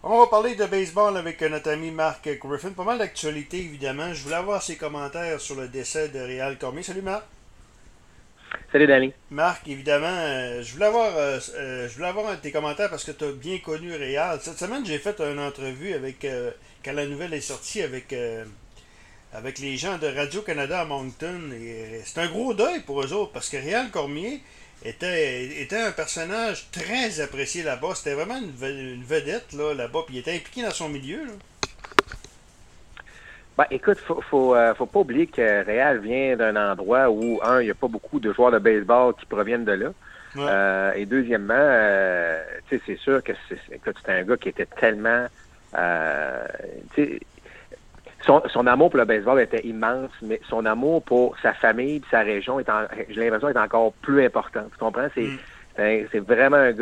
On va parler de baseball avec notre ami Marc Griffin. Pas mal d'actualités, évidemment. Je voulais avoir ses commentaires sur le décès de Réal Cormier. Salut, Marc. Salut Danny. Marc, évidemment, je voulais avoir un de tes commentaires parce que tu as bien connu Réal. Cette semaine, j'ai fait une entrevue avec, quand la nouvelle est sortie, avec les gens de Radio-Canada à Moncton. Et c'est un gros deuil pour eux autres parce que Réal Cormier était un personnage très apprécié là-bas. C'était vraiment une vedette là-bas. Puis il était impliqué dans son milieu. Là. Ben, écoute, faut pas oublier que Réal vient d'un endroit où, un, il n'y a pas beaucoup de joueurs de baseball qui proviennent de là. Ouais. Et deuxièmement, tu sais, c'est sûr que écoute, c'était un gars qui était tellement, tu sais, son amour pour le baseball était immense, mais son amour pour sa famille et sa région j'ai l'impression, est encore plus important. Tu comprends? Mm. C'est vraiment un gars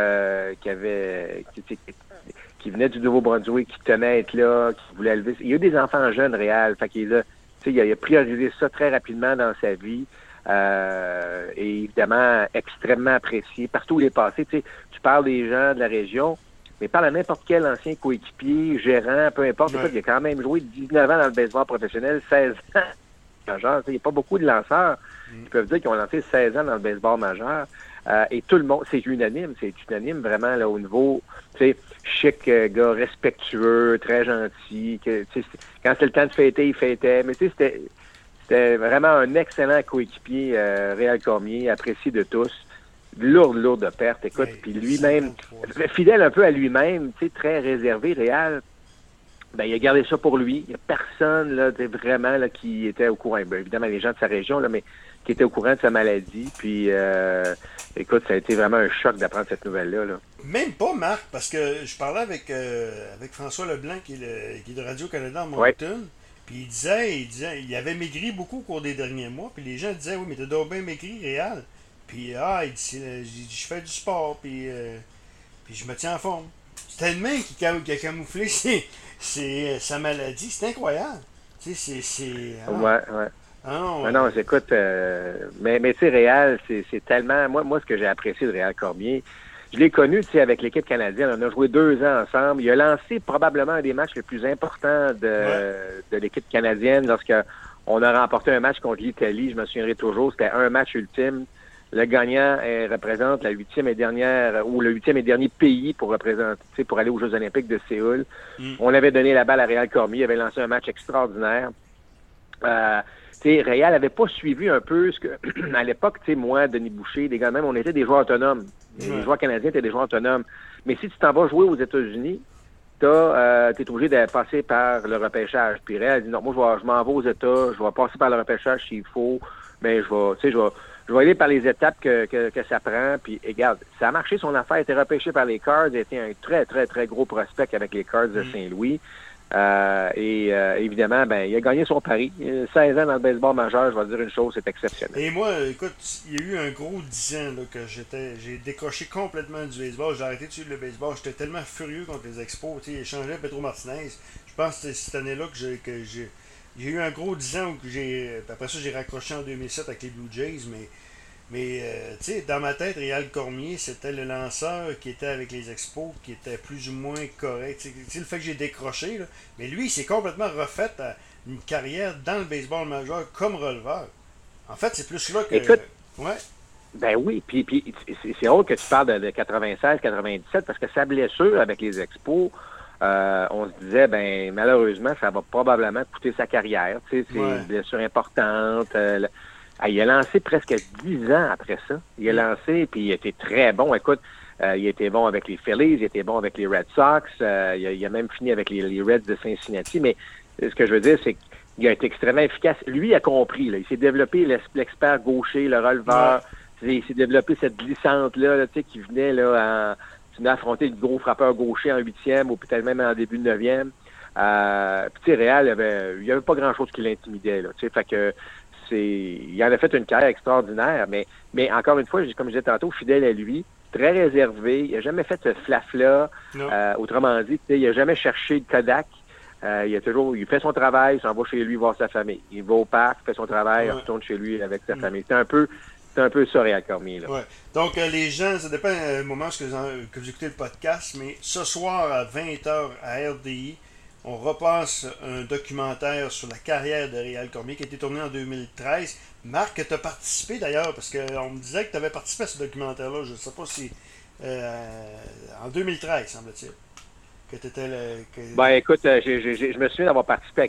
qui venait du Nouveau-Brunswick, qui tenait à être là, qui voulait élever. Il y a eu des enfants jeunes, Réal. Fait qu'il est là. Tu sais, il a priorisé ça très rapidement dans sa vie. Et évidemment, extrêmement apprécié. Partout où il est passé, tu sais, tu parles des gens de la région, mais parle à n'importe quel ancien coéquipier, gérant, peu importe. Ouais. Écoute, il a quand même joué 19 ans dans le baseball professionnel, 16 ans majeur. Tu sais, il n'y a pas beaucoup de lanceurs qui peuvent dire qu'ils ont lancé 16 ans dans le baseball majeur. Et tout le monde, c'est unanime vraiment là au niveau, tu sais, chic, gars respectueux, très gentil. Quand c'est le temps de fêter, il fêtait. Mais tu sais, c'était vraiment un excellent coéquipier, Réal Cormier, apprécié de tous. Lourde perte, écoute. Hey, Puis lui-même, 53 ans. fidèle un peu à lui-même, tu sais, très réservé, Réal. Ben, il a gardé ça pour lui. Il n'y a personne là, vraiment là, qui était au courant. Ben, évidemment, les gens de sa région, là, mais qui étaient au courant de sa maladie. Puis, écoute, ça a été vraiment un choc d'apprendre cette nouvelle-là. Là. Même pas, Marc, parce que je parlais avec François Leblanc, qui est de Radio-Canada à Oui. Moncton. Puis il disait, il avait maigri beaucoup au cours des derniers mois. Puis les gens disaient, oui, mais t'as donc bien maigri, Réal. Puis, il dit, je fais du sport, puis je me tiens en forme. C'était une main qui a camouflé sa maladie. C'est incroyable. Tu sais, ah non. Ouais. Ah non, Non, écoute, mais tu sais, Réal, c'est tellement... Moi, ce que j'ai apprécié de Réal Cormier, je l'ai connu, tu sais, avec l'équipe canadienne. On a joué 2 ans ensemble. Il a lancé probablement un des matchs les plus importants ouais. de l'équipe canadienne lorsque on a remporté un match contre l'Italie. Je me souviendrai toujours, c'était un match ultime. Le gagnant représente la huitième et dernière, ou le huitième et dernier pays pour représenter, pour aller aux Jeux olympiques de Séoul. Mm. On avait donné la balle à Réal Cormier. Il avait lancé un match extraordinaire. Réal avait pas suivi un peu ce que, à l'époque, moi, Denis Boucher, des gars même, on était des joueurs autonomes. Les Ouais. joueurs canadiens étaient des joueurs autonomes. Mais si tu t'en vas jouer aux États-Unis, t'es obligé de passer par le repêchage. Puis Réal a dit non, moi, je m'en vais aux États, je vais passer par le repêchage s'il faut, mais je vais aller par les étapes que ça prend. Puis, regarde, ça a marché, son affaire a été repêché par les Cards, il a été un très, très, très gros prospect avec les Cards de Saint-Louis. Évidemment, ben, il a gagné son pari. 16 ans dans le baseball majeur, je vais te dire une chose, c'est exceptionnel. Et moi, écoute, il y a eu un gros 10 ans là, que j'ai décroché complètement du baseball. J'ai arrêté de suivre le baseball. J'étais tellement furieux contre les Expos. Tu sais, ils échangeaient Pedro Martinez. Je pense que c'était cette année-là j'ai eu un gros 10 ans où après ça, j'ai raccroché en 2007 avec les Blue Jays. Mais tu sais, dans ma tête, Réal Cormier, c'était le lanceur qui était avec les Expos, qui était plus ou moins correct. Tu sais, le fait que j'ai décroché, là, mais lui, il s'est complètement refait une carrière dans le baseball majeur comme releveur. En fait, c'est plus là que. Écoute, Ouais. ben oui, puis c'est drôle que tu parles de 96-97 parce que sa blessure avec les Expos, on se disait, ben malheureusement, ça va probablement coûter sa carrière. Tu sais, c'est Ouais. une blessure importante. Il a lancé presque 10 ans après ça. Il a lancé, puis il a été très bon. Écoute, il a été bon avec les Phillies, il a été bon avec les Red Sox, il a même fini avec les Reds de Cincinnati. Mais ce que je veux dire, c'est qu'il a été extrêmement efficace. Lui, il a compris. Là. Il s'est développé l'expert gaucher, le releveur. Ouais. Il s'est développé cette glissante-là tu sais, qui venait là qui venait affronter le gros frappeur gaucher en huitième ou peut-être même en début de neuvième. Puis, tu sais, Réal, il y avait pas grand-chose qui l'intimidait. Là, tu sais, fait que il en a fait une carrière extraordinaire, mais encore une fois, comme je disais tantôt, fidèle à lui, très réservé, il n'a jamais fait ce flafla. Non. Autrement dit, il n'a jamais cherché le Kodak. Il fait son travail, il s'en va chez lui voir sa famille. Il va au parc, fait son travail, il Ouais. retourne chez lui avec sa famille. C'est un peu C'est un peu ça, Réal Cormier. Là. Ouais. Donc, les gens, ça dépend du moment que vous écoutez le podcast, mais ce soir à 20h à RDI, on repasse un documentaire sur la carrière de Réal Cormier qui a été tourné en 2013. Marc, tu as participé d'ailleurs, parce qu'on me disait que tu avais participé à ce documentaire-là. Je ne sais pas si. En 2013, semble-t-il. Que tu étais Ben écoute, je me souviens d'avoir participé à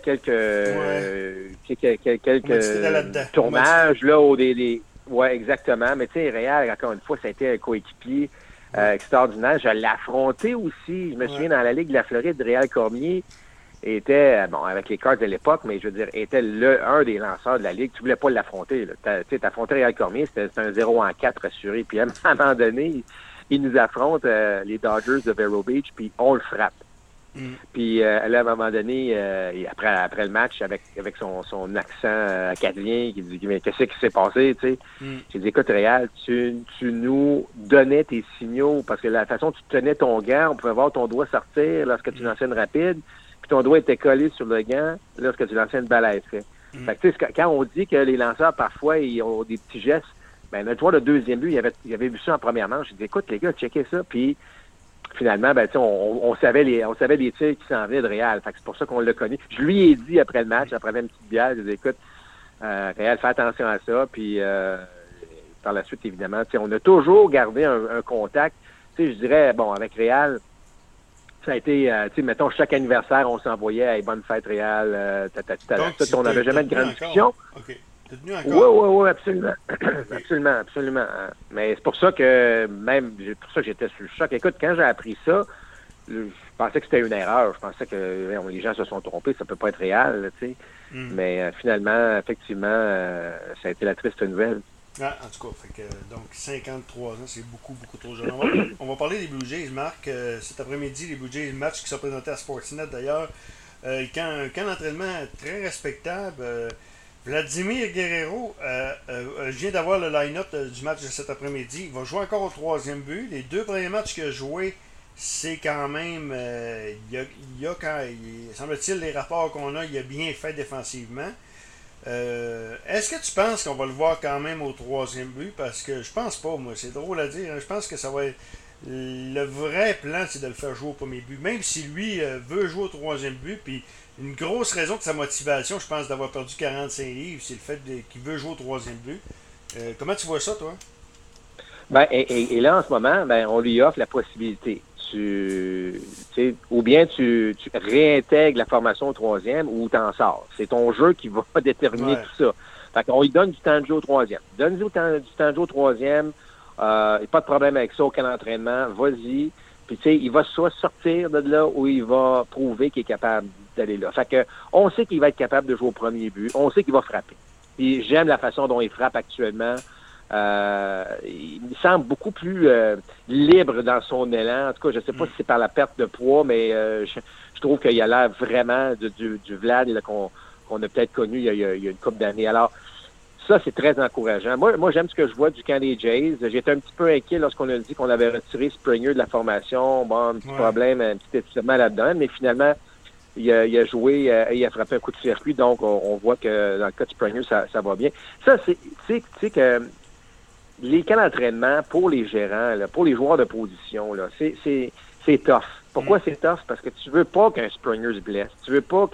quelques tournages, là, ouais, exactement. Mais tu sais, Réal, encore une fois, ça a été un coéquipier extraordinaire. Je l'ai affronté aussi. Je me souviens dans la Ligue de la Floride, Réal Cormier était, bon, avec les Cards de l'époque, mais je veux dire, était un des lanceurs de la Ligue. Tu voulais pas l'affronter. Tu affrontais Réal Cormier, c'était un 0-4 assuré. Puis à un moment donné, il nous affronte les Dodgers de Vero Beach, puis on le frappe. Puis là, à un moment donné, après le match, avec son accent acadien, qui dit mais qu'est-ce qui s'est passé, tu sais? J'ai dit écoute Réal, tu nous donnais tes signaux parce que la façon dont tu tenais ton gant, on pouvait voir ton doigt sortir lorsque tu lançais une rapide, puis ton doigt était collé sur le gant lorsque tu lançais une balle à effet. Fait que tu sais, quand on dit que les lanceurs parfois ils ont des petits gestes, ben notre joueur de deuxième but, il avait vu ça en première manche. J'ai dit écoute les gars, checkez ça, puis finalement, ben, on savait les tirs qui s'en venaient de Réal. Fait que c'est pour ça qu'on l'a connu. Je lui ai dit après le match, après une petite bière, je lui ai dit, écoute, Réal, fais attention à ça. Puis par la suite, évidemment, on a toujours gardé un contact. Je dirais, bon, avec Réal, ça a été, mettons, chaque anniversaire, on s'envoyait hey, bonne fête Réal, on n'avait jamais de grande discussion. Okay. Oui, absolument. absolument. Mais c'est pour ça que j'étais sur le choc. Écoute, quand j'ai appris ça, je pensais que c'était une erreur. Je pensais que les gens se sont trompés, ça peut pas être réel, tu sais. Mais finalement, effectivement, ça a été la triste nouvelle. Ah, en tout cas, donc 53 ans, c'est beaucoup trop jeune. On va parler des Blue Jays, Marc. Cet après-midi, les Blue Jays, le match qui sont présentés à Sportsnet d'ailleurs. Un camp d'entraînement très respectable. Vladimir Guerrero, je viens d'avoir le line-up du match de cet après-midi. Il va jouer encore au troisième but. Les deux premiers matchs qu'il a joués, c'est quand même... semble-t-il, les rapports qu'on a, il a bien fait défensivement. Est-ce que tu penses qu'on va le voir quand même au troisième but? Parce que je pense pas, moi. C'est drôle à dire. Hein. Je pense que ça va être... Le vrai plan, c'est de le faire jouer au premier but. Même si lui veut jouer au troisième but, puis une grosse raison de sa motivation, je pense, d'avoir perdu 45 livres, c'est le fait qu'il veut jouer au troisième but. Comment tu vois ça, toi? Ben, et là, en ce moment, ben, on lui offre la possibilité. Ou bien tu réintègres la formation au troisième ou t'en sors. C'est ton jeu qui va déterminer tout ça. Fait qu'on lui donne du temps de jeu au troisième. Donne-lui du temps de jeu au troisième. Pas de problème avec ça, aucun entraînement. Vas-y. Puis, tu sais, il va soit sortir de là ou il va prouver qu'il est capable d'aller là. Fait que, on sait qu'il va être capable de jouer au premier but. On sait qu'il va frapper. Puis, j'aime la façon dont il frappe actuellement. Il me semble beaucoup plus libre dans son élan. En tout cas, je ne sais pas si c'est par la perte de poids, mais je trouve qu'il a l'air vraiment du Vlad qu'on a peut-être connu il y a une couple d'années. Alors, ça, c'est très encourageant. Moi, j'aime ce que je vois du camp des Jays. J'étais un petit peu inquiet lorsqu'on a dit qu'on avait retiré Springer de la formation. Bon, un petit problème, un petit étirement là-dedans, mais finalement, il a joué et il a frappé un coup de circuit. Donc, on voit que dans le cas de Springer, ça va bien. Ça, c'est que les camps d'entraînement pour les gérants, là, pour les joueurs de position, là, c'est tough. Pourquoi c'est tough? Parce que tu veux pas qu'un Springer se blesse. Tu veux pas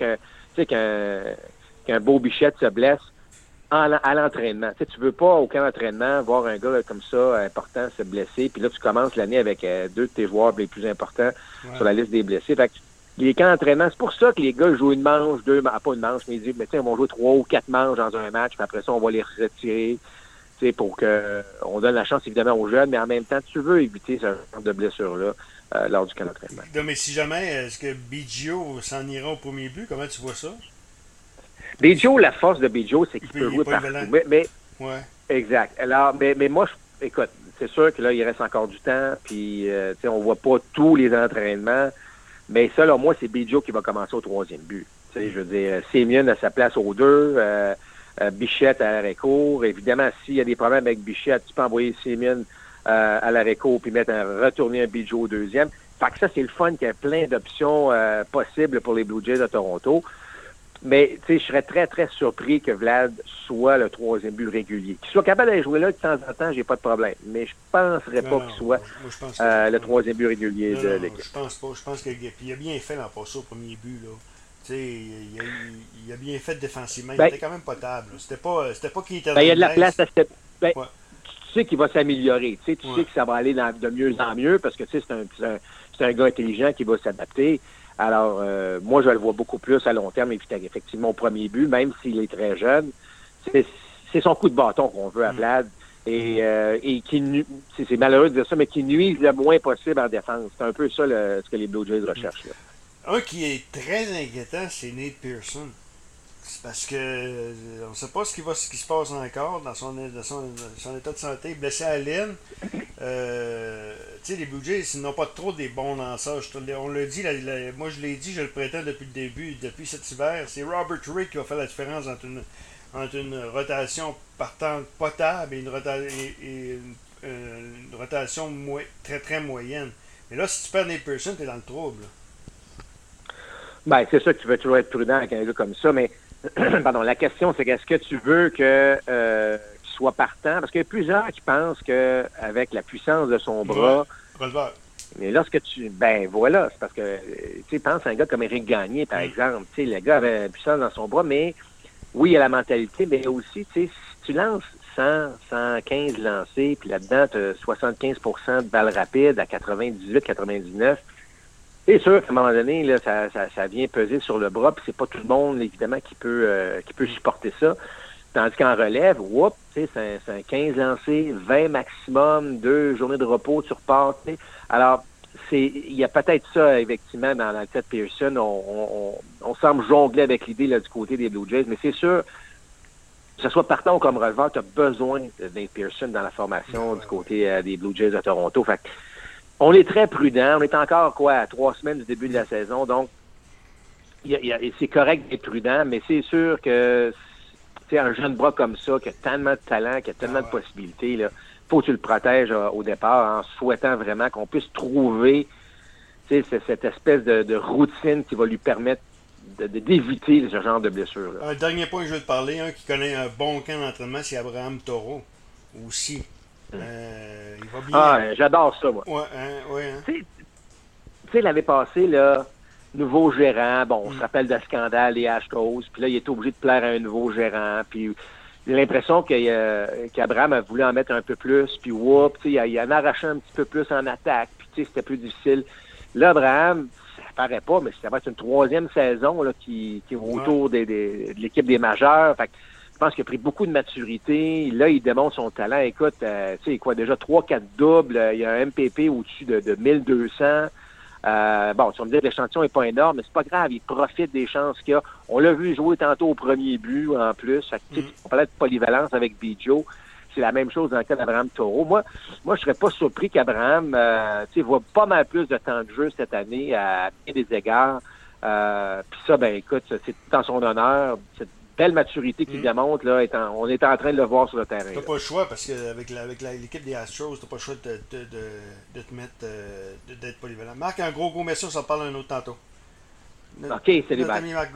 qu'un Beau Bichette se blesse à l'entraînement. Tu veux pas, au camp d'entraînement, voir un gars comme ça, important, se blesser, puis là, tu commences l'année avec deux de tes joueurs les plus importants sur la liste des blessés. Fait que les camps d'entraînement, c'est pour ça que les gars jouent une manche, pas une manche, mais ils disent, on va jouer 3 ou 4 manches dans un match, puis après ça, on va les retirer, pour que on donne la chance, évidemment, aux jeunes, mais en même temps, tu veux éviter ce genre de blessure-là lors du camp d'entraînement. Non, mais si jamais, est-ce que Biggio s'en ira au premier but? Comment tu vois ça? Biggio, la force de Biggio, c'est qu'il peut jouer partout. Mais exact. Alors, mais moi, écoute, c'est sûr que là, il reste encore du temps, puis on voit pas tous les entraînements, mais ça, là, moi, c'est Biggio qui va commencer au troisième but. Je veux dire, Semien a sa place aux deux, Bichette à l'arrêt-court. Évidemment, s'il y a des problèmes avec Bichette, tu peux envoyer Semien à l'arrêt-court puis retourner un Biggio au deuxième. Fait que ça, c'est le fun qu'il y a plein d'options possibles pour les Blue Jays de Toronto. Mais je serais très, très surpris que Vlad soit le troisième but régulier. Qu'il soit capable d'aller jouer là de temps en temps, j'ai pas de problème. Mais je penserais pas qu'il soit moi, je pense que le troisième but régulier non, de non, l'équipe. je pense pas. Je pense qu'il a bien fait l'an passé au premier but. Là. Tu sais, il a bien fait défensivement. Il Ben, était quand même potable. C'était pas qu'il était ben, dans il y a le de la place nice. à cette... Ben, Ouais, tu sais qu'il va s'améliorer. Tu ouais. sais que ça va aller de mieux en mieux parce que c'est un gars intelligent qui va s'adapter. Alors, moi, je le vois beaucoup plus à long terme, effectivement, au premier but, même s'il est très jeune. C'est c'est son coup de bâton qu'on veut à Vlad. Et c'est malheureux de dire ça, mais qui nuise le moins possible en défense. C'est un peu ça ce que les Blue Jays recherchent. Là. Un qui est très inquiétant, c'est Nate Pearson. C'est parce que on ne sait pas ce qui se passe encore dans son état de santé. Blessé à l'aine. Tu sais, les Blue Jays, ils n'ont pas trop des bons lanceurs. On l'a dit, moi je l'ai dit, je le prétends depuis le début, depuis cet hiver. C'est Robert Rick qui va faire la différence entre une rotation partant potable et une rotation très très moyenne. Mais là, si tu perds Nate Pearson, tu es dans le trouble. Ben, c'est sûr que tu veux toujours être prudent avec un gars comme ça, mais pardon, la question, c'est qu'est-ce que tu veux qu'il soit partant? Parce qu'il y a plusieurs qui pensent qu'avec la puissance de son bras, Releveur. mais lorsque ben voilà, c'est parce que, tu sais, pense à un gars comme Éric Gagné, par exemple. Tu sais, le gars avait la puissance dans son bras, mais oui, il y a la mentalité, mais aussi, tu sais, si tu lances 100, 115 lancés, puis là-dedans, tu as 75% de balles rapides à 98, 99, c'est sûr qu'à un moment donné, là, ça vient peser sur le bras, puis c'est pas tout le monde, évidemment, qui peut supporter ça. Tandis qu'en relève, c'est un 15 lancés, 20 maximum, 2 journées de repos, tu repars. T'sais. Alors, il y a peut-être ça, effectivement, dans la tête de Pearson. On semble jongler avec l'idée là, du côté des Blue Jays, mais c'est sûr, que ce soit partant ou comme releveur, tu as besoin d'un Pearson dans la formation du côté des Blue Jays de Toronto. Fait on est très prudent. On est encore, à 3 semaines du début de la saison. Donc, c'est correct d'être prudent, mais c'est sûr que un jeune bras comme ça, qui a tellement de talent, qui a tellement de possibilités, là, faut que tu le protèges au départ en souhaitant vraiment qu'on puisse trouver cette espèce de routine qui va lui permettre d'éviter ce genre de blessure. Un dernier point que je veux te parler, un qui connaît un bon camp d'entraînement, c'est Abraham Taureau aussi. Il va bien. Ah, j'adore ça, moi. Ouais, ouais. Tu sais, l'année passée, là, nouveau gérant, bon, on se rappelle de scandale, les Astros, puis là, il était obligé de plaire à un nouveau gérant, puis j'ai l'impression qu'Abraham a voulu en mettre un peu plus, puis il en arrachait un petit peu plus en attaque, puis tu sais, c'était plus difficile. Là, Abraham, ça paraît pas, mais ça va être une 3e saison là, qui est autour de l'équipe des majeurs, fait que je pense qu'il a pris beaucoup de maturité. Là, il démontre son talent. Écoute, tu sais, déjà 3-4 doubles. Il y a un MPP au-dessus de 1200. Bon, tu vas me dire que l'échantillon n'est pas énorme, mais c'est pas grave. Il profite des chances qu'il a. On l'a vu jouer tantôt au premier but, en plus. On parlait de polyvalence avec Bijo. C'est la même chose dans le cas d'Abraham Taureau. Moi, je serais pas surpris qu'Abraham voit pas mal plus de temps de jeu cette année à bien des égards. Puis ça, ben écoute, c'est tout en son honneur. Cette belle maturité qu'il démontre, là, on est en train de le voir sur le terrain. T'as pas le choix parce qu'avec l'équipe des Astros, t'as pas le choix de te mettre d'être polyvalent. Marc, un gros merci, on s'en parle un autre tantôt. OK, salut, Notre ami Marc